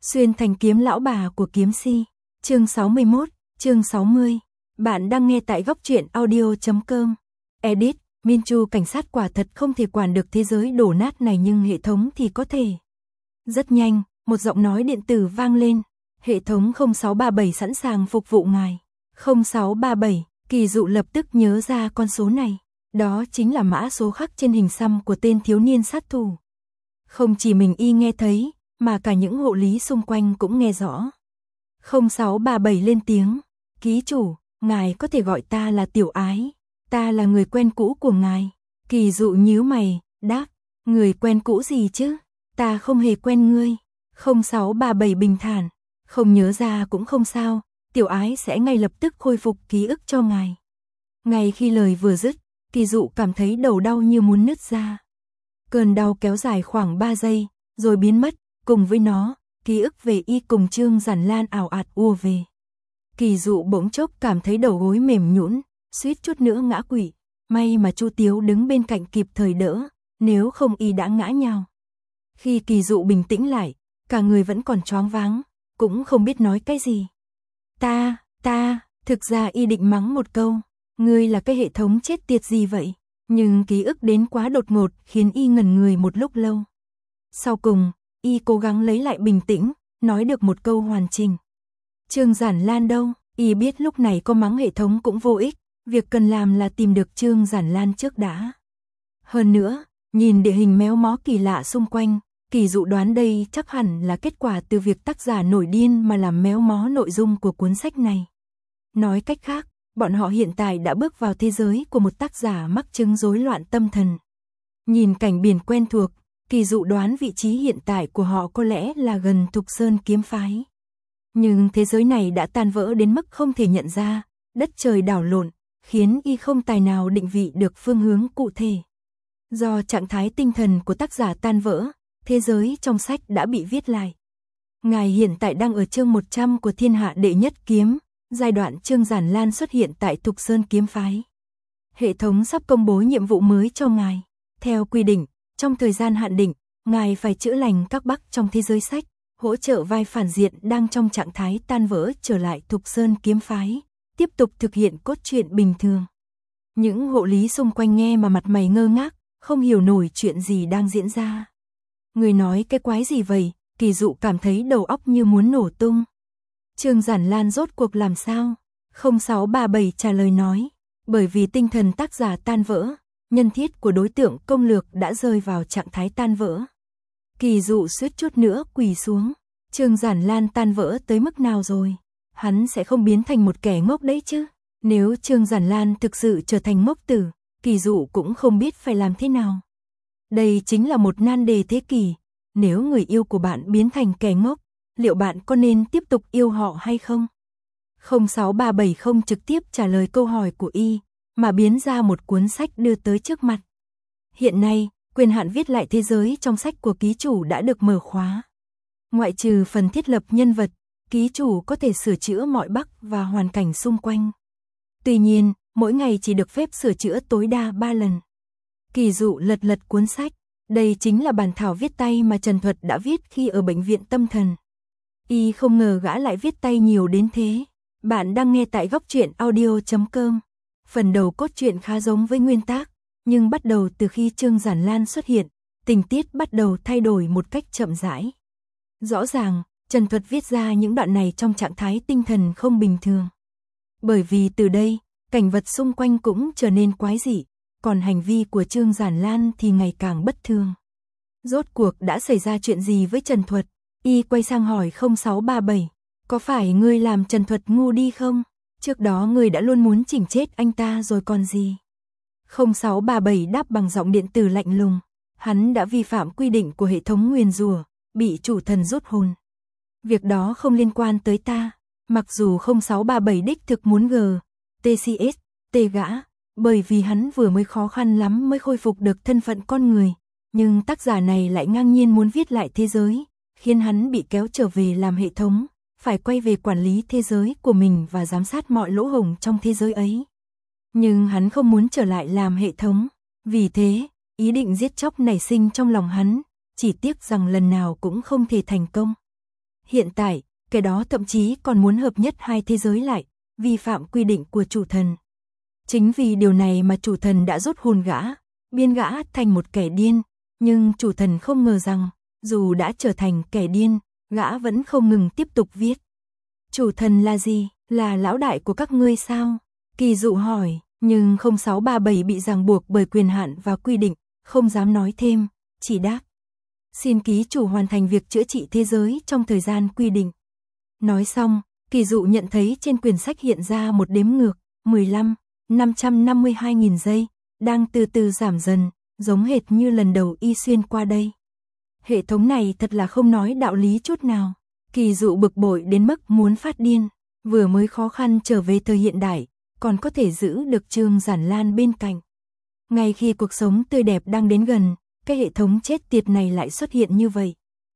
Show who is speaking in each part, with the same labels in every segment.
Speaker 1: Xuyên thành kiếm lão bà của kiếm si. Chương 61, chương 60. Bạn đang nghe tại góc truyện audio.com. Edit, Minchu cảnh sát quả thật không thể quản được thế giới đổ nát này nhưng hệ thống thì có thể. Rất nhanh, một giọng nói điện tử vang lên. Hệ thống 0637 sẵn sàng phục vụ ngài. 0637, Kỳ Dụ lập tức nhớ ra con số này. Đó chính là mã số khắc trên hình xăm của tên thiếu niên sát thủ. Không chỉ mình y nghe thấy, mà cả những hộ lý xung quanh cũng nghe rõ. 0637 lên tiếng, ký chủ, ngài có thể gọi ta là Tiểu Ái, ta là người quen cũ của ngài. Kỳ Dụ nhíu mày, đáp, người quen cũ gì chứ, ta không hề quen ngươi. 0637 bình thản, không nhớ ra cũng không sao, Tiểu Ái sẽ ngay lập tức khôi phục ký ức cho ngài. Ngay khi lời vừa dứt, Kỳ Dụ cảm thấy đầu đau như muốn nứt ra. Cơn đau kéo dài khoảng 3 giây, rồi biến mất, cùng với nó, ký ức về y cùng Trương Giản Lan ảo ạt ùa về. Kỳ Dụ bỗng chốc cảm thấy đầu gối mềm nhũn, suýt chút nữa ngã quỵ, may mà Chu Tiếu đứng bên cạnh kịp thời đỡ, nếu không y đã ngã nhào. Khi Kỳ Dụ bình tĩnh lại, cả người vẫn còn choáng váng, cũng không biết nói cái gì. Thực ra y định mắng một câu, ngươi là cái hệ thống chết tiệt gì vậy? Nhưng ký ức đến quá đột ngột khiến y ngẩn người một lúc lâu. Sau cùng, y cố gắng lấy lại bình tĩnh, nói được một câu hoàn chỉnh. Trương Giản Lan đâu? Y biết lúc này có mắng hệ thống cũng vô ích, việc cần làm là tìm được Trương Giản Lan trước đã. Hơn nữa, nhìn địa hình méo mó kỳ lạ xung quanh, Kỳ Dụ đoán đây chắc hẳn là kết quả từ việc tác giả nổi điên mà làm méo mó nội dung của cuốn sách này. Nói cách khác, bọn họ hiện tại đã bước vào thế giới của một tác giả mắc chứng rối loạn tâm thần. Nhìn cảnh biển quen thuộc, Kỳ Dụ đoán vị trí hiện tại của họ có lẽ là gần Thục Sơn kiếm phái. Nhưng thế giới này đã tan vỡ đến mức không thể nhận ra, đất trời đảo lộn, khiến y không tài nào định vị được phương hướng cụ thể. Do trạng thái tinh thần của tác giả tan vỡ, thế giới trong sách đã bị viết lại. Ngài hiện tại đang ở chương 100 của Thiên Hạ Đệ Nhất Kiếm, giai đoạn Trương Giản Lan xuất hiện tại Thục Sơn kiếm phái. Hệ thống sắp công bố nhiệm vụ mới cho ngài. Theo quy định, trong thời gian hạn định, ngài phải chữa lành các bug trong thế giới sách, hỗ trợ vai phản diện đang trong trạng thái tan vỡ trở lại Thục Sơn kiếm phái, tiếp tục thực hiện cốt truyện bình thường. Những hộ lý xung quanh nghe mà mặt mày ngơ ngác, không hiểu nổi chuyện gì đang diễn ra. Người nói cái quái gì vậy? Kỳ Dụ cảm thấy đầu óc như muốn nổ tung. Trương Giản Lan rốt cuộc làm sao? 0637 trả lời nói, bởi vì tinh thần tác giả tan vỡ, nhân thiết của đối tượng công lược đã rơi vào trạng thái tan vỡ. Kỳ Dụ suýt chút nữa quỳ xuống. Trương Giản Lan tan vỡ tới mức nào rồi? Hắn sẽ không biến thành một kẻ ngốc đấy chứ? Nếu Trương Giản Lan thực sự trở thành ngốc tử, Kỳ Dụ cũng không biết phải làm thế nào. Đây chính là một nan đề thế kỷ. Nếu người yêu của bạn biến thành kẻ ngốc, liệu bạn có nên tiếp tục yêu họ hay không? 0637 không trực tiếp trả lời câu hỏi của y, mà biến ra một cuốn sách đưa tới trước mặt. Hiện nay, quyền hạn viết lại thế giới trong sách của ký chủ đã được mở khóa. Ngoại trừ phần thiết lập nhân vật, ký chủ có thể sửa chữa mọi bug và hoàn cảnh xung quanh. Tuy nhiên, mỗi ngày chỉ được phép sửa chữa tối đa 3 lần. Kỳ Dụ lật cuốn sách. Đây chính là bản thảo viết tay mà Trần Thuật đã viết khi ở bệnh viện tâm thần. Y không ngờ gã lại viết tay nhiều đến thế. Bạn đang nghe tại góc truyện audio.com. Phần đầu cốt truyện khá giống với nguyên tác, nhưng bắt đầu từ khi Trương Giản Lan xuất hiện, tình tiết bắt đầu thay đổi một cách chậm rãi. Rõ ràng, Trần Thuật viết ra những đoạn này trong trạng thái tinh thần không bình thường. Bởi vì từ đây, cảnh vật xung quanh cũng trở nên quái dị, còn hành vi của Trương Giản Lan thì ngày càng bất thường. Rốt cuộc đã xảy ra chuyện gì với Trần Thuật? Y quay sang hỏi 0637, có phải ngươi làm Trần Thuật ngu đi không? Trước đó ngươi đã luôn muốn chỉnh chết anh ta rồi còn gì? 0637 đáp bằng giọng điện tử lạnh lùng, hắn đã vi phạm quy định của hệ thống nguyền rủa, bị chủ thần rút hồn. Việc đó không liên quan tới ta, mặc dù 0637 đích thực muốn TCS, gã, bởi vì hắn vừa mới khó khăn lắm mới khôi phục được thân phận con người, nhưng tác giả này lại ngang nhiên muốn viết lại thế giới, khiến hắn bị kéo trở về làm hệ thống, phải quay về quản lý thế giới của mình và giám sát mọi lỗ hổng trong thế giới ấy. Nhưng hắn không muốn trở lại làm hệ thống, vì thế, ý định giết chóc nảy sinh trong lòng hắn, chỉ tiếc rằng lần nào cũng không thể thành công. Hiện tại, kẻ đó thậm chí còn muốn hợp nhất hai thế giới lại, vi phạm quy định của chủ thần. Chính vì điều này mà chủ thần đã rút hồn gã, biến gã thành một kẻ điên, nhưng chủ thần không ngờ rằng, dù đã trở thành kẻ điên, gã vẫn không ngừng tiếp tục viết. Chủ thần là gì? Là lão đại của các ngươi sao? Kỳ Dụ hỏi, nhưng 0637 bị ràng buộc bởi quyền hạn và quy định, không dám nói thêm, chỉ đáp. Xin ký chủ hoàn thành việc chữa trị thế giới trong thời gian quy định. Nói xong, Kỳ Dụ nhận thấy trên quyển sách hiện ra một đếm ngược, 15, 552.000 giây, đang từ từ giảm dần, giống hệt như lần đầu y xuyên qua đây. Hệ thống này thật là không nói đạo lý chút nào. Kỳ Dụ bực bội đến mức muốn phát điên, vừa mới khó khăn trở về thời hiện đại, còn có thể giữ được Trương Giản Lan bên cạnh. Ngay khi cuộc sống tươi đẹp đang đến gần, cái hệ thống chết tiệt này lại xuất hiện như vậy.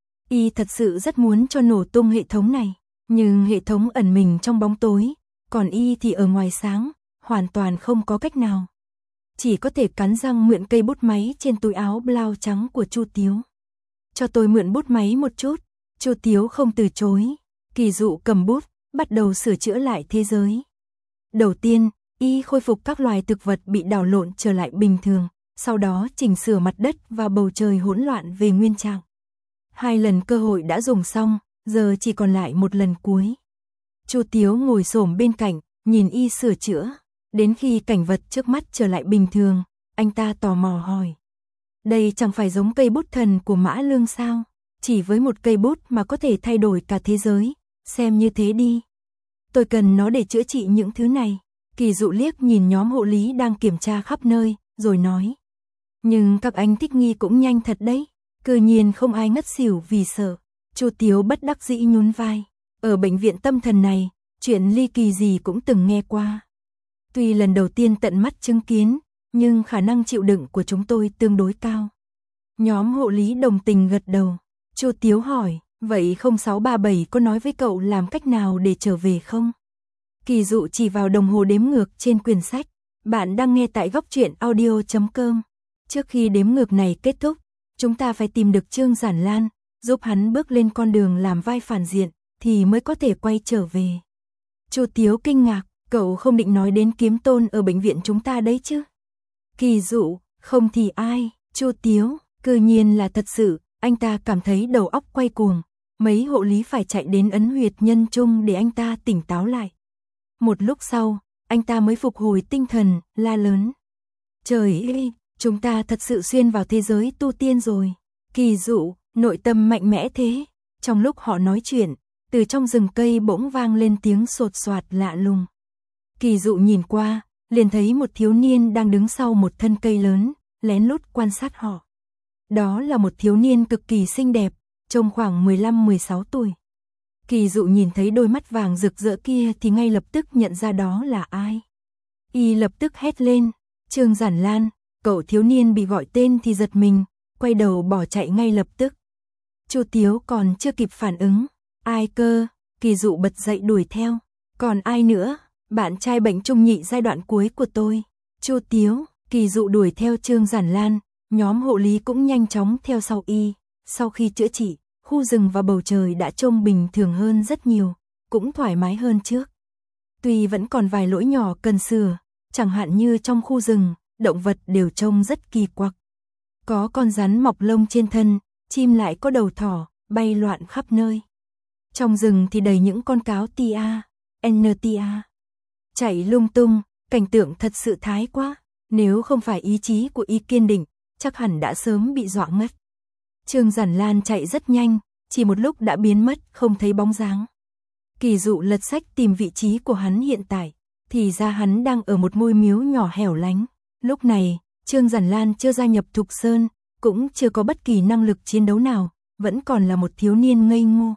Speaker 1: Y thật sự rất muốn cho nổ tung hệ thống này, nhưng hệ thống ẩn mình trong bóng tối, còn y thì ở ngoài sáng, hoàn toàn không có cách nào. Chỉ có thể cắn răng mượn cây bút máy trên túi áo blau trắng của Chu Tiếu. Cho tôi mượn bút máy một chút. Chu Tiếu không từ chối. Kỳ Dụ cầm bút, bắt đầu sửa chữa lại thế giới. Đầu tiên, y khôi phục các loài thực vật bị đảo lộn trở lại bình thường, sau đó chỉnh sửa mặt đất và bầu trời hỗn loạn về nguyên trạng. 2 lần cơ hội đã dùng xong, giờ chỉ còn lại một lần cuối. Chu Tiếu ngồi xổm bên cạnh, nhìn y sửa chữa, đến khi cảnh vật trước mắt trở lại bình thường, anh ta tò mò hỏi. Đây chẳng phải giống cây bút thần của Mã Lương sao? Chỉ với một cây bút mà có thể thay đổi cả thế giới, xem như thế đi. Tôi cần nó để chữa trị những thứ này. Kỳ Dụ liếc nhìn nhóm hộ lý đang kiểm tra khắp nơi, rồi nói. Nhưng các anh thích nghi cũng nhanh thật đấy, cư nhiên không ai ngất xỉu vì sợ. Chu Tiếu bất đắc dĩ nhún vai. Ở bệnh viện tâm thần này, chuyện ly kỳ gì cũng từng nghe qua. Tuy lần đầu tiên tận mắt chứng kiến, nhưng khả năng chịu đựng của chúng tôi tương đối cao. Nhóm hộ lý đồng tình gật đầu. Chu Tiếu hỏi, vậy 0637 có nói với cậu làm cách nào để trở về không? Kỳ Dụ chỉ vào đồng hồ đếm ngược trên quyển sách. Bạn đang nghe tại góc truyện audio.com. Trước khi đếm ngược này kết thúc, chúng ta phải tìm được Trương Giản Lan, giúp hắn bước lên con đường làm vai phản diện, thì mới có thể quay trở về. Chu Tiếu kinh ngạc, cậu không định nói đến Kiếm Tôn ở bệnh viện chúng ta đấy chứ? Kỳ Dụ, không thì ai? Chu Tiếu, cư nhiên là thật sự, anh ta cảm thấy đầu óc quay cuồng. Mấy hộ lý phải chạy đến ấn huyệt nhân trung để anh ta tỉnh táo lại. Một lúc sau, anh ta mới phục hồi tinh thần, la lớn. Trời ơi, chúng ta thật sự xuyên vào thế giới tu tiên rồi. Kỳ Dụ, nội tâm mạnh mẽ thế. Trong lúc họ nói chuyện, từ trong rừng cây bỗng vang lên tiếng sột soạt lạ lùng. Kỳ Dụ nhìn qua, liền thấy một thiếu niên đang đứng sau một thân cây lớn, lén lút quan sát họ. Đó là một thiếu niên cực kỳ xinh đẹp, trông khoảng 15-16 tuổi. Kỳ Dụ nhìn thấy đôi mắt vàng rực rỡ kia thì ngay lập tức nhận ra đó là ai. Y lập tức hét lên, Trương Giản Lan. Cậu thiếu niên bị gọi tên thì giật mình, quay đầu bỏ chạy ngay lập tức. Chu Tiếu còn chưa kịp phản ứng. Ai cơ? Kỳ Dụ bật dậy đuổi theo. Còn ai nữa? Bạn trai bệnh trung nhị giai đoạn cuối của tôi. Chu Tiếu, Kỳ Dụ đuổi theo Trương Giản Lan, nhóm hộ lý cũng nhanh chóng theo sau y. Sau khi chữa trị, khu rừng và bầu trời đã trông bình thường hơn rất nhiều, cũng thoải mái hơn trước. Tuy vẫn còn vài lỗi nhỏ cần sửa, chẳng hạn như trong khu rừng, động vật đều trông rất kỳ quặc. Có con rắn mọc lông trên thân, chim lại có đầu thỏ, bay loạn khắp nơi. Trong rừng thì đầy những con cáo tia, ntia, chạy lung tung, cảnh tượng thật sự thái quá. Nếu không phải ý chí của y kiên định, chắc hẳn đã sớm bị dọa ngất. Trương Giản Lan chạy rất nhanh, chỉ một lúc đã biến mất, không thấy bóng dáng. Kỳ Dụ lật sách tìm vị trí của hắn hiện tại, thì ra hắn đang ở một ngôi miếu nhỏ hẻo lánh. Lúc này, Trương Giản Lan chưa gia nhập Thục Sơn, cũng chưa có bất kỳ năng lực chiến đấu nào, vẫn còn là một thiếu niên ngây ngô.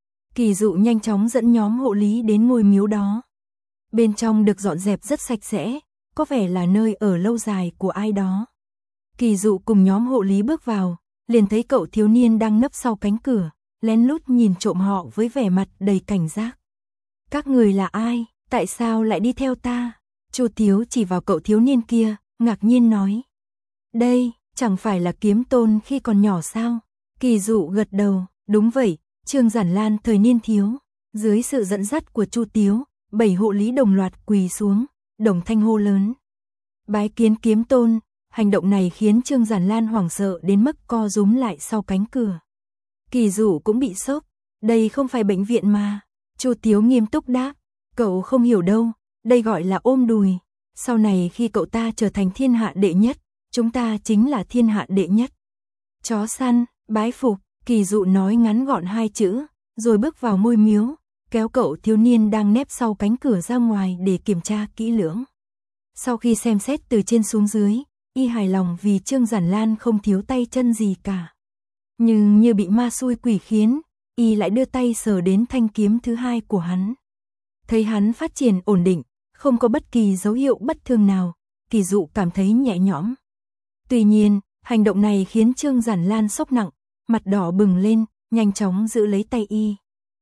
Speaker 1: Kỳ Dụ nhanh chóng dẫn nhóm hộ lý đến ngôi miếu đó. Bên trong được dọn dẹp rất sạch sẽ, có vẻ là nơi ở lâu dài của ai đó. Kỳ Dụ cùng nhóm hộ lý bước vào, liền thấy cậu thiếu niên đang nấp sau cánh cửa, lén lút nhìn trộm họ với vẻ mặt đầy cảnh giác. Các người là ai? Tại sao lại đi theo ta? Chu Tiếu chỉ vào cậu thiếu niên kia, ngạc nhiên nói. Đây, chẳng phải là Kiếm Tôn khi còn nhỏ sao? Kỳ Dụ gật đầu, đúng vậy, Trương Giản Lan thời niên thiếu, dưới sự dẫn dắt của Chu Tiếu, 7 hộ lý đồng loạt quỳ xuống, đồng thanh hô lớn. Bái kiến kiếm tôn, hành động này khiến Trương Giản Lan hoảng sợ đến mức co rúm lại sau cánh cửa. Kỳ Dụ cũng bị sốc, đây không phải bệnh viện mà. Chu Tiếu nghiêm túc đáp, cậu không hiểu đâu, đây gọi là ôm đùi. Sau này khi cậu ta trở thành thiên hạ đệ nhất, chúng ta chính là thiên hạ đệ nhất. Chó săn, bái phục, Kỳ Dụ nói ngắn gọn 2 chữ, rồi bước vào ngôi miếu, kéo cậu thiếu niên đang nép sau cánh cửa ra ngoài để kiểm tra kỹ lưỡng. Sau khi xem xét từ trên xuống dưới, y hài lòng vì Trương Giản Lan không thiếu tay chân gì cả. Nhưng như bị ma xui quỷ khiến, y lại đưa tay sờ đến thanh kiếm thứ 2 của hắn. Thấy hắn phát triển ổn định, không có bất kỳ dấu hiệu bất thường nào, Kỳ Dụ cảm thấy nhẹ nhõm. Tuy nhiên, hành động này khiến Trương Giản Lan sốc nặng, mặt đỏ bừng lên, nhanh chóng giữ lấy tay y.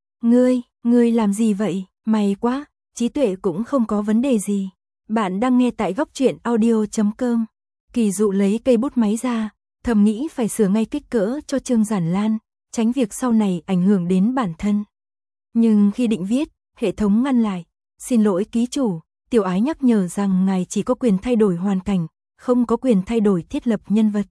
Speaker 1: Ngươi làm gì vậy? May quá, trí tuệ cũng không có vấn đề gì. Bạn đang nghe tại Góc Truyện Audio.com. Kỳ Dụ lấy cây bút máy ra, thầm nghĩ phải sửa ngay kích cỡ cho Trương Giản Lan, tránh việc sau này ảnh hưởng đến bản thân. Nhưng khi định viết, hệ thống ngăn lại. Xin lỗi ký chủ, tiểu ái nhắc nhở rằng ngài chỉ có quyền thay đổi hoàn cảnh, không có quyền thay đổi thiết lập nhân vật.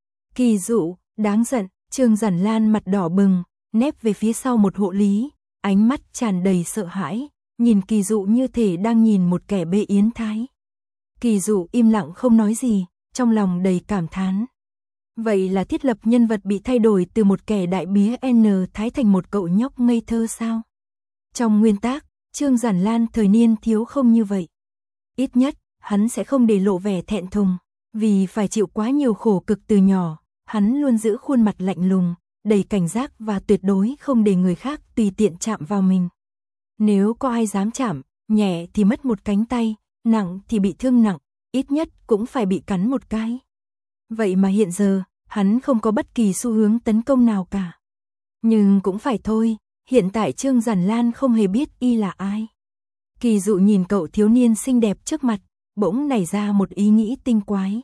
Speaker 1: Kỳ Dụ, đáng giận, Trương Giản Lan mặt đỏ bừng, nép về phía sau một hộ lý, ánh mắt tràn đầy sợ hãi, nhìn Kỳ Dụ như thể đang nhìn một kẻ bê yến thái. Kỳ Dụ im lặng không nói gì, trong lòng đầy cảm thán. Vậy là thiết lập nhân vật bị thay đổi từ một kẻ đại bía N thái thành một cậu nhóc ngây thơ sao? Trong nguyên tắc, Trương Giản Lan thời niên thiếu không như vậy. Ít nhất, hắn sẽ không để lộ vẻ thẹn thùng, vì phải chịu quá nhiều khổ cực từ nhỏ, hắn luôn giữ khuôn mặt lạnh lùng, đầy cảnh giác và tuyệt đối không để người khác tùy tiện chạm vào mình. Nếu có ai dám chạm, nhẹ thì mất một cánh tay, nặng thì bị thương nặng, ít nhất cũng phải bị cắn một cái. Vậy mà hiện giờ, hắn không có bất kỳ xu hướng tấn công nào cả. Nhưng cũng phải thôi, hiện tại Trương Giản Lan không hề biết y là ai. Kỳ Dụ nhìn cậu thiếu niên xinh đẹp trước mặt, bỗng nảy ra một ý nghĩ tinh quái.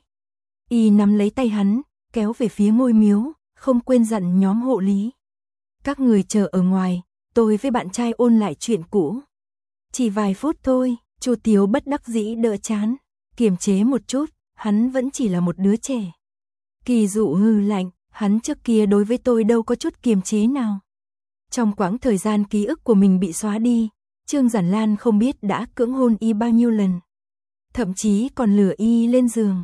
Speaker 1: Y nắm lấy tay hắn, kéo về phía ngôi miếu, không quên dặn nhóm hộ lý. Các người chờ ở ngoài, tôi với bạn trai ôn lại chuyện cũ. Chỉ vài phút thôi, Chu Tiếu bất đắc dĩ đỡ chán, kiềm chế một chút, hắn vẫn chỉ là một đứa trẻ. Kỳ Dụ hừ lạnh, hắn trước kia đối với tôi đâu có chút kiềm chế nào. Trong quãng thời gian ký ức của mình bị xóa đi, Trương Giản Lan không biết đã cưỡng hôn y bao nhiêu lần. Thậm chí còn lừa y lên giường.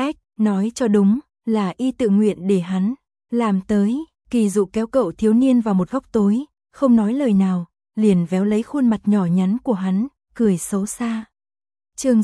Speaker 1: Nói cho đúng, là y tự nguyện để hắn làm tới. Kỳ Dụ kéo cậu thiếu niên vào một góc tối, không nói lời nào, liền véo lấy khuôn mặt nhỏ nhắn của hắn, cười xấu xa. Trương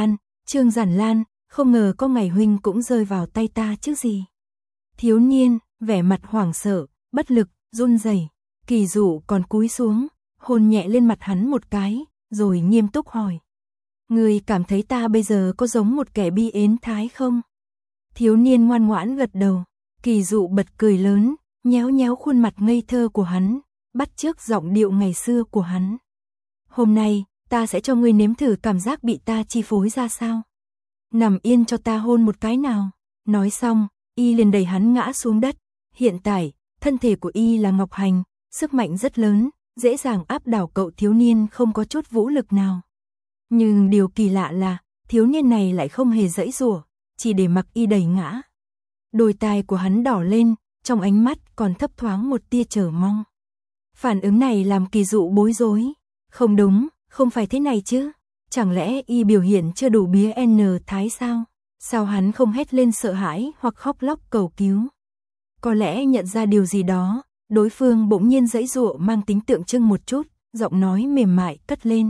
Speaker 1: Giản Lan, không ngờ có ngày huynh cũng rơi vào tay ta chứ gì. Thiếu niên, vẻ mặt hoảng sợ, bất lực, run rẩy. Kỳ Dụ còn cúi xuống, hôn nhẹ lên mặt hắn một cái, rồi nghiêm túc hỏi. Ngươi cảm thấy ta bây giờ có giống một kẻ bi ến thái không? Thiếu niên ngoan ngoãn gật đầu. Kỳ Dụ bật cười lớn, nhéo nhéo khuôn mặt ngây thơ của hắn, bắt chước giọng điệu ngày xưa của hắn. Hôm nay, ta sẽ cho ngươi nếm thử cảm giác bị ta chi phối ra sao. Nằm yên cho ta hôn một cái nào. Nói xong, y liền đẩy hắn ngã xuống đất. Hiện tại, thân thể của y là ngọc hành, sức mạnh rất lớn, dễ dàng áp đảo cậu thiếu niên không có chút vũ lực nào. Nhưng điều kỳ lạ là, thiếu niên này lại không hề giãy giụa, chỉ để mặc y đẩy ngã. Đôi tai của hắn đỏ lên, trong ánh mắt còn thấp thoáng một tia chờ mong. Phản ứng này làm Kỳ Dụ bối rối. Không đúng, không phải thế này chứ. Chẳng lẽ y biểu hiện chưa đủ bía N thái sao? Sao hắn không hét lên sợ hãi hoặc khóc lóc cầu cứu? Có lẽ nhận ra điều gì đó, đối phương bỗng nhiên giãy giụa mang tính tượng trưng một chút, giọng nói mềm mại cất lên.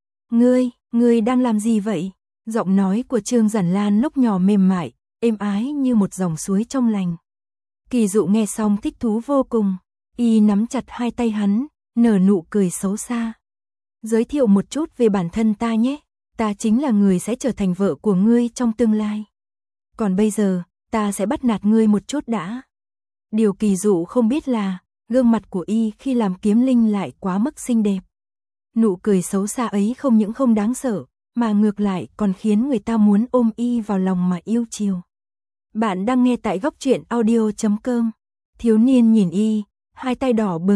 Speaker 1: Ngươi đang làm gì vậy? Giọng nói của Trương Giản Lan lúc nhỏ mềm mại, êm ái như một dòng suối trong lành. Kỳ Dụ nghe xong thích thú vô cùng, y nắm chặt hai tay hắn, nở nụ cười xấu xa. Giới thiệu một chút về bản thân ta nhé, ta chính là người sẽ trở thành vợ của ngươi trong tương lai. Còn bây giờ, ta sẽ bắt nạt ngươi một chút đã. Điều Kỳ Dụ không biết là, gương mặt của y khi làm kiếm linh lại quá mức xinh đẹp. Nụ cười xấu xa ấy không những không đáng sợ, mà ngược lại còn khiến người ta muốn ôm y vào lòng mà yêu chiều. Bạn đang nghe tại Góc Truyện Audio.com. Thiếu niên nhìn y, hai tay đỏ bừng,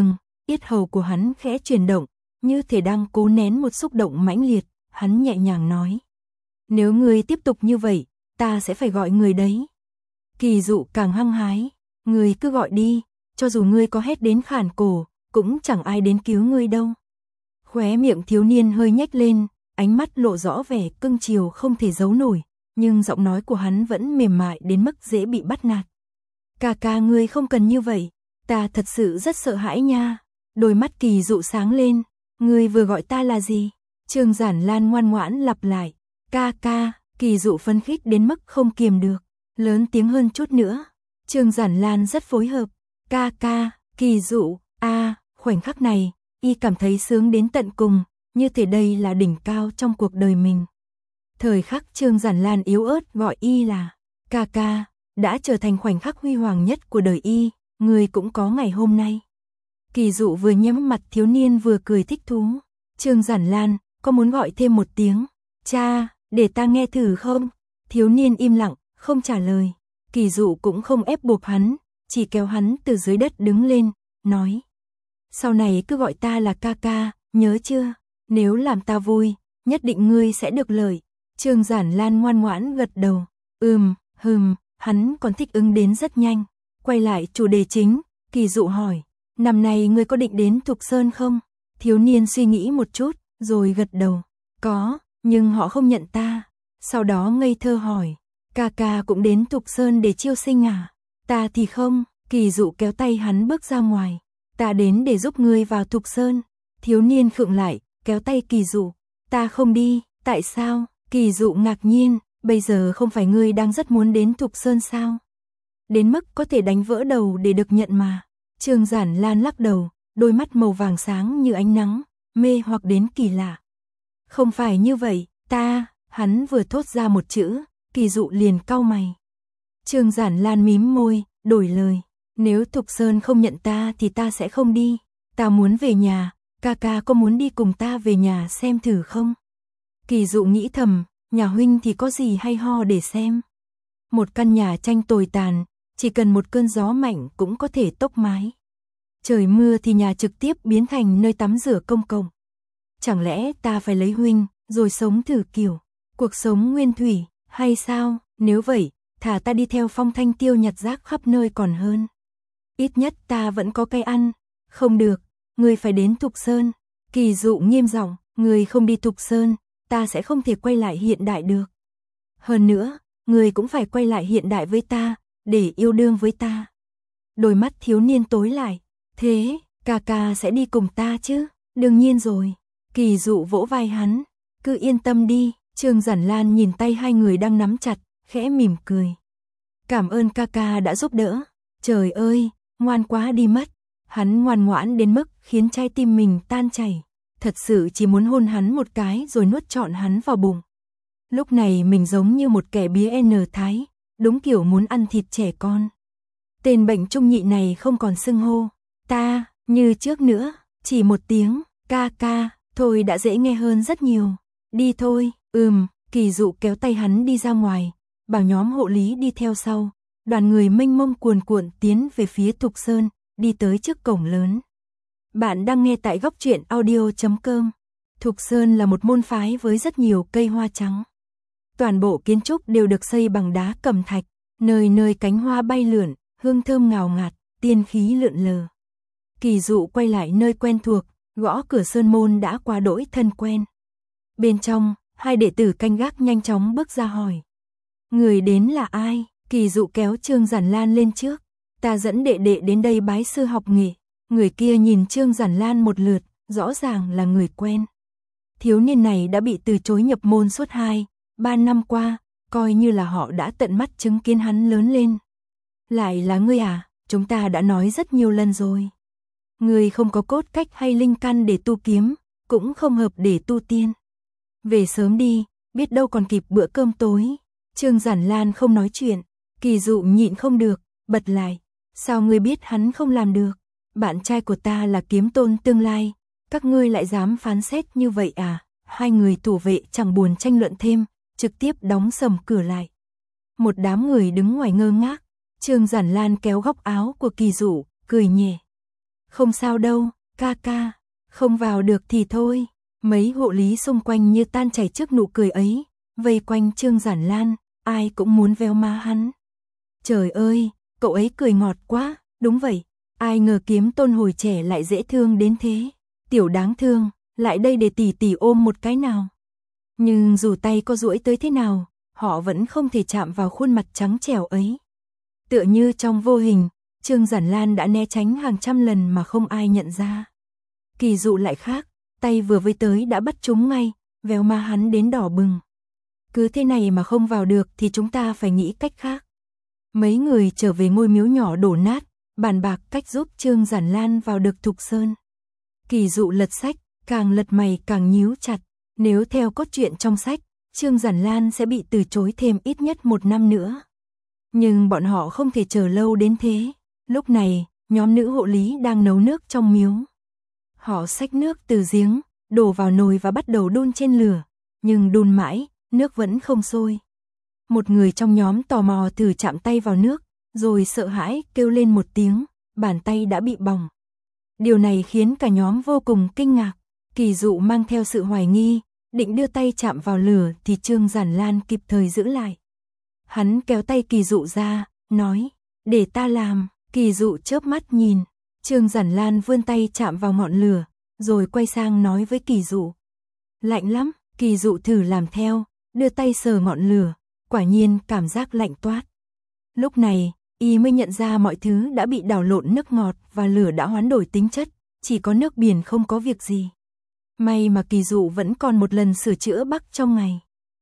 Speaker 1: Yết hầu của hắn khẽ chuyển động, như thể đang cố nén một xúc động mãnh liệt, hắn nhẹ nhàng nói. Nếu ngươi tiếp tục như vậy, ta sẽ phải gọi người đấy. Kỳ Dụ càng hăng hái, ngươi cứ gọi đi, cho dù ngươi có hét đến khản cổ, cũng chẳng ai đến cứu ngươi đâu. Khóe miệng thiếu niên hơi nhếch lên, ánh mắt lộ rõ vẻ cưng chiều không thể giấu nổi, nhưng giọng nói của hắn vẫn mềm mại đến mức dễ bị bắt nạt. Ca ca ngươi không cần như vậy, ta thật sự rất sợ hãi nha. Đôi mắt Kỳ Dụ sáng lên, ngươi vừa gọi ta là gì? Trương Giản Lan ngoan ngoãn lặp lại, ca ca. Kỳ Dụ phấn khích đến mức không kiềm được, lớn tiếng hơn chút nữa. Trương Giản Lan rất phối hợp, ca ca. Kỳ Dụ, khoảnh khắc này, y cảm thấy sướng đến tận cùng, như thể đây là đỉnh cao trong cuộc đời mình. Thời khắc Trương Giản Lan yếu ớt gọi y là ca ca, đã trở thành khoảnh khắc huy hoàng nhất của đời y, người cũng có ngày hôm nay. Kỳ Dụ vừa nhắm mặt thiếu niên vừa cười thích thú. Trương Giản Lan, có muốn gọi thêm một tiếng, cha, để ta nghe thử không? Thiếu niên im lặng, không trả lời. Kỳ Dụ cũng không ép buộc hắn, chỉ kéo hắn từ dưới đất đứng lên, nói. Sau này cứ gọi ta là ca ca, nhớ chưa? Nếu làm ta vui, nhất định ngươi sẽ được lợi. Trương Giản Lan ngoan ngoãn gật đầu. Hắn còn thích ứng đến rất nhanh. Quay lại chủ đề chính, Kỳ Dụ hỏi. Năm nay ngươi có định đến Thục Sơn không? Thiếu niên suy nghĩ một chút, rồi gật đầu. Có, nhưng họ không nhận ta. Sau đó ngây thơ hỏi. Ca ca cũng đến Thục Sơn để chiêu sinh à? Ta thì không. Kỳ Dụ kéo tay hắn bước ra ngoài. Ta đến để giúp ngươi vào Thục Sơn. Thiếu niên khựng lại, kéo tay Kỳ Dụ. Ta không đi, tại sao? Kỳ Dụ ngạc nhiên, bây giờ không phải ngươi đang rất muốn đến Thục Sơn sao? Đến mức có thể đánh vỡ đầu để được nhận mà. Trương Giản Lan lắc đầu, đôi mắt màu vàng sáng như ánh nắng, mê hoặc đến kỳ lạ. Không phải như vậy, hắn vừa thốt ra một chữ, Kỳ Dụ liền cau mày. Trương Giản Lan mím môi, đổi lời. Nếu Thục Sơn không nhận ta thì ta sẽ không đi. Ta muốn về nhà, ca ca có muốn đi cùng ta về nhà xem thử không? Kỳ Dụ nghĩ thầm, nhà huynh thì có gì hay ho để xem. Một căn nhà tranh tồi tàn, chỉ cần một cơn gió mạnh cũng có thể tốc mái. Trời mưa thì nhà trực tiếp biến thành nơi tắm rửa công cộng. Chẳng lẽ ta phải lấy huynh, rồi sống thử kiểu cuộc sống nguyên thủy, hay sao? Nếu vậy, thả ta đi theo Phong Thanh Tiêu nhặt rác khắp nơi còn hơn. Ít nhất ta vẫn có cái ăn. Không được, ngươi phải đến Thục Sơn. Kỳ Dụ nghiêm giọng, ngươi không đi Thục Sơn, ta sẽ không thể quay lại hiện đại được. Hơn nữa, ngươi cũng phải quay lại hiện đại với ta, để yêu đương với ta. Đôi mắt thiếu niên tối lại. Thế, ca ca sẽ đi cùng ta chứ? Đương nhiên rồi. Kỳ Dụ vỗ vai hắn. Cứ yên tâm đi. Trương Giản Lan nhìn tay hai người đang nắm chặt, khẽ mỉm cười. Cảm ơn ca ca đã giúp đỡ. Trời ơi, ngoan quá đi mất. Hắn ngoan ngoãn đến mức khiến trái tim mình tan chảy. Thật sự chỉ muốn hôn hắn một cái rồi nuốt trọn hắn vào bụng. Lúc này mình giống như một kẻ bía N thái, đúng kiểu muốn ăn thịt trẻ con. Tên bệnh trung nhị này không còn xưng hô ta như trước nữa, chỉ một tiếng ca ca thôi đã dễ nghe hơn rất nhiều. Đi thôi. Kỳ Dụ kéo tay hắn đi ra ngoài, bảo nhóm hộ lý đi theo sau. Đoàn người mênh mông cuồn cuộn tiến về phía Thục Sơn, đi tới trước cổng lớn. Bạn đang nghe tại Góc Truyện Audio.com. Thục Sơn là một môn phái với rất nhiều cây hoa trắng. Toàn bộ kiến trúc đều được xây bằng đá cẩm thạch, nơi nơi cánh hoa bay lượn, hương thơm ngào ngạt, tiên khí lượn lờ. Kỳ Dụ quay lại nơi quen thuộc, gõ cửa sơn môn đã quá đỗi thân quen. Bên trong, hai đệ tử canh gác nhanh chóng bước ra hỏi. Người đến là ai? Kỳ Dụ kéo Trương Giản Lan lên trước. Ta dẫn đệ đệ đến đây bái sư học nghệ. Người kia nhìn Trương Giản Lan một lượt, rõ ràng là người quen. Thiếu niên này đã bị từ chối nhập môn suốt 2-3 năm qua, coi như là họ đã tận mắt chứng kiến hắn lớn lên. Lại là ngươi à? Chúng ta đã nói rất nhiều lần rồi. Ngươi không có cốt cách hay linh căn để tu kiếm, cũng không hợp để tu tiên. Về sớm đi, biết đâu còn kịp bữa cơm tối. Trương Giản Lan không nói chuyện. Kỳ Dụ nhịn không được, bật lại. Sao ngươi biết hắn không làm được? Bạn trai của ta là kiếm tôn tương lai. Các ngươi lại dám phán xét như vậy à? Hai người thủ vệ chẳng buồn tranh luận thêm, trực tiếp đóng sầm cửa lại. Một đám người đứng ngoài ngơ ngác. Trương Giản Lan kéo góc áo của Kỳ Dụ, cười nhẹ. Không sao đâu, Ca ca, không vào được thì thôi. Mấy hộ lý xung quanh như tan chảy trước nụ cười ấy, vây quanh Trương Giản Lan, ai cũng muốn véo má hắn. Trời ơi, cậu ấy cười ngọt quá, đúng vậy, ai ngờ Kiếm Tôn hồi trẻ lại dễ thương đến thế. Tiểu đáng thương, lại đây để tỷ tỷ ôm một cái nào. Nhưng dù tay có duỗi tới thế nào, họ vẫn không thể chạm vào khuôn mặt trắng trẻo ấy. Tựa như trong vô hình, Trương Giản Lan đã né tránh hàng trăm lần mà không ai nhận ra. Kỳ Dụ lại khác, tay vừa với tới đã bắt chúng ngay, véo má hắn đến đỏ bừng. Cứ thế này mà không vào được thì chúng ta phải nghĩ cách khác. Mấy người trở về ngôi miếu nhỏ đổ nát, bàn bạc cách giúp Trương Giản Lan vào được Thục Sơn. Kỳ Dụ lật sách, càng lật mày càng nhíu chặt. Nếu theo cốt truyện trong sách, Trương Giản Lan sẽ bị từ chối thêm ít nhất 1 năm nữa. Nhưng bọn họ không thể chờ lâu đến thế. Lúc này, nhóm nữ hộ lý đang nấu nước trong miếu. Họ xách nước từ giếng, đổ vào nồi và bắt đầu đun trên lửa. Nhưng đun mãi, nước vẫn không sôi. Một người trong nhóm tò mò thử chạm tay vào nước, rồi sợ hãi kêu lên một tiếng, bàn tay đã bị bỏng. Điều này khiến cả nhóm vô cùng kinh ngạc. Kỳ Dụ mang theo sự hoài nghi, định đưa tay chạm vào lửa thì Trương Giản Lan kịp thời giữ lại. Hắn kéo tay Kỳ Dụ ra, nói, để ta làm. Kỳ Dụ chớp mắt nhìn, Trương Giản Lan vươn tay chạm vào ngọn lửa, rồi quay sang nói với Kỳ Dụ. Lạnh lắm, Kỳ Dụ thử làm theo, đưa tay sờ ngọn lửa, quả nhiên cảm giác lạnh toát. Lúc này, y mới nhận ra mọi thứ đã bị đảo lộn nước ngọt và lửa đã hoán đổi tính chất, chỉ có nước biển không có việc gì. May mà Kỳ Dụ vẫn còn một lần sửa chữa Bắc trong ngày.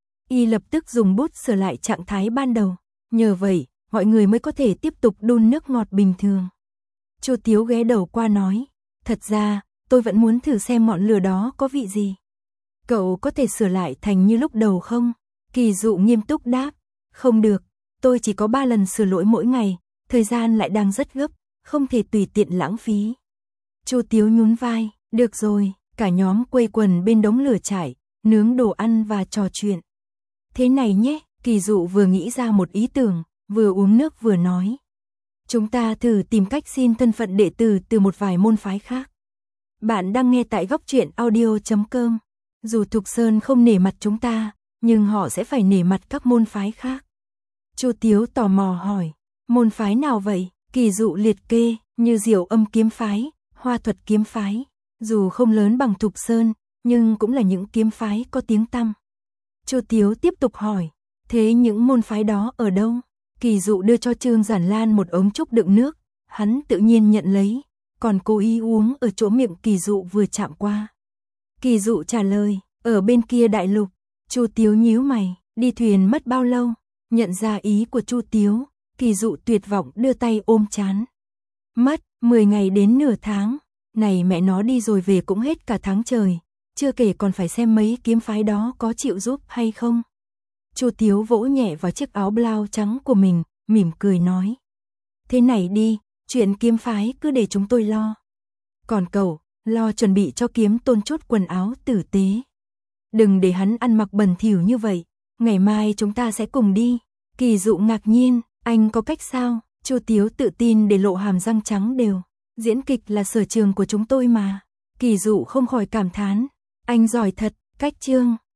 Speaker 1: Y lập tức dùng bút sửa lại trạng thái ban đầu, nhờ vậy, mọi người mới có thể tiếp tục đun nước ngọt bình thường. Chu Tiếu ghé đầu qua nói, thật ra, tôi vẫn muốn thử xem ngọn lửa đó có vị gì. Cậu có thể sửa lại thành như lúc đầu không? Kỳ Dụ nghiêm túc đáp, không được, tôi chỉ có 3 lần sửa lỗi mỗi ngày, thời gian lại đang rất gấp, không thể tùy tiện lãng phí. Chu Tiếu nhún vai, được rồi, cả nhóm quây quần bên đống lửa trại, nướng đồ ăn và trò chuyện. Thế này nhé, Kỳ Dụ vừa nghĩ ra một ý tưởng, vừa uống nước vừa nói. Chúng ta thử tìm cách xin thân phận đệ tử từ một vài môn phái khác. Bạn đang nghe tại Góc Truyện Audio.com. Dù Thục Sơn không nể mặt chúng ta, nhưng họ sẽ phải nể mặt các môn phái khác. Chu Tiếu tò mò hỏi, môn phái nào vậy? Kỳ Dụ liệt kê, như Diệu Âm kiếm phái, Hoa Thuật kiếm phái. Dù không lớn bằng Thục Sơn, nhưng cũng là những kiếm phái có tiếng tăm. Chu Tiếu tiếp tục hỏi, thế những môn phái đó ở đâu? Kỳ Dụ đưa cho Trương Giản Lan một ống trúc đựng nước, hắn tự nhiên nhận lấy, còn cố ý uống ở chỗ miệng Kỳ Dụ vừa chạm qua. Kỳ Dụ trả lời, ở bên kia đại lục. Chu Tiếu nhíu mày, đi thuyền mất bao lâu? Nhận ra ý của Chu Tiếu, Kỳ Dụ tuyệt vọng đưa tay ôm trán. Mất 10 ngày đến nửa tháng, này mẹ nó đi rồi về cũng hết cả tháng trời, chưa kể còn phải xem mấy kiếm phái đó có chịu giúp hay không. Chu Tiếu vỗ nhẹ vào chiếc áo blau trắng của mình, mỉm cười nói. Thế này đi, chuyện kiếm phái cứ để chúng tôi lo. Còn cậu, lo chuẩn bị cho Kiếm Tôn chút quần áo tử tế. Đừng để hắn ăn mặc bẩn thỉu như vậy, ngày mai chúng ta sẽ cùng đi. Kỳ Dụ ngạc nhiên, anh có cách sao? Chu Tiếu tự tin để lộ hàm răng trắng đều. Diễn kịch là sở trường của chúng tôi mà. Kỳ Dụ không khỏi cảm thán, anh giỏi thật, cách Trương